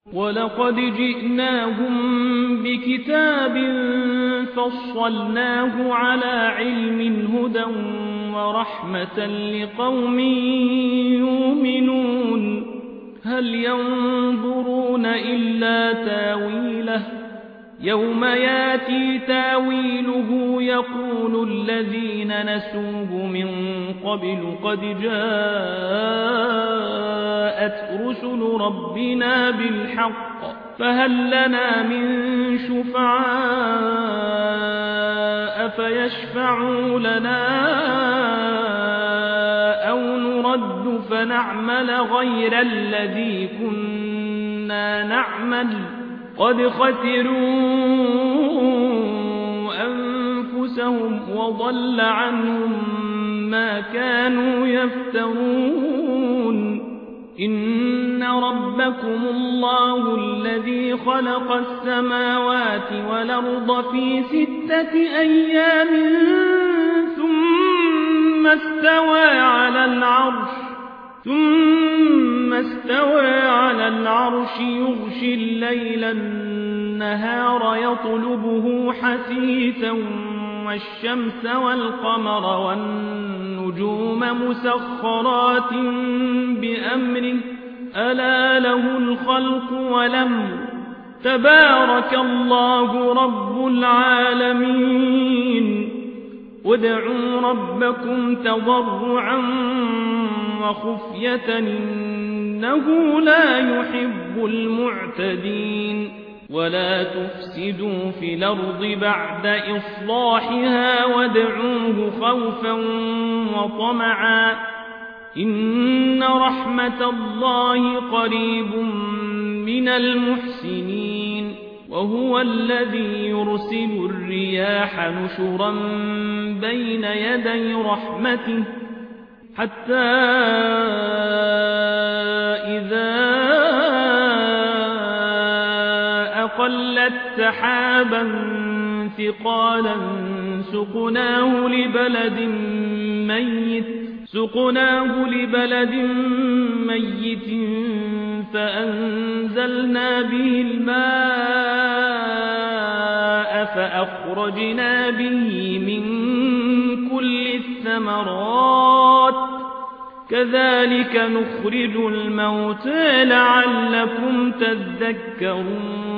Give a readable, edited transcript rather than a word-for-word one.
ولقد جئناهم بكتاب فصلناه على علم هدى ورحمة لقوم يؤمنون هل ينظرون إلا تاويله يوم ياتي تاويله يقول الذين نسوه من قبل قد جاءت رسل ربنا بالحق فهل لنا من شفعاء فيشفعوا لنا أو نرد فنعمل غير الذي كنا نعمل قد خسروا أنفسهم وضل عنهم ما كانوا يفترون إن ربكم الله الذي خلق السماوات والأرض في 6 أيام ثم استوى على العرش يغشي الليل النهار يطلبه حثيثا والشمس والقمر والنجوم مسخرات بأمره ألا له الخلق والأمر تبارك الله رب العالمين وادعوا ربكم تضرعا وخفية إنه لا يحب المعتدين ولا تفسدوا في الأرض بعد إصلاحها وادعوه خوفا وطمعا إن رحمة الله قريب من المحسنين وهو الذي يرسل الرياح نشرا بين يدي رحمته حتى إذا أقلت سحابا ثقالا سقناه لبلد ميت فأنزلنا به الماء فأخرجنا به من كل الثمرات كذلك نخرج الموتى لعلكم تذكرون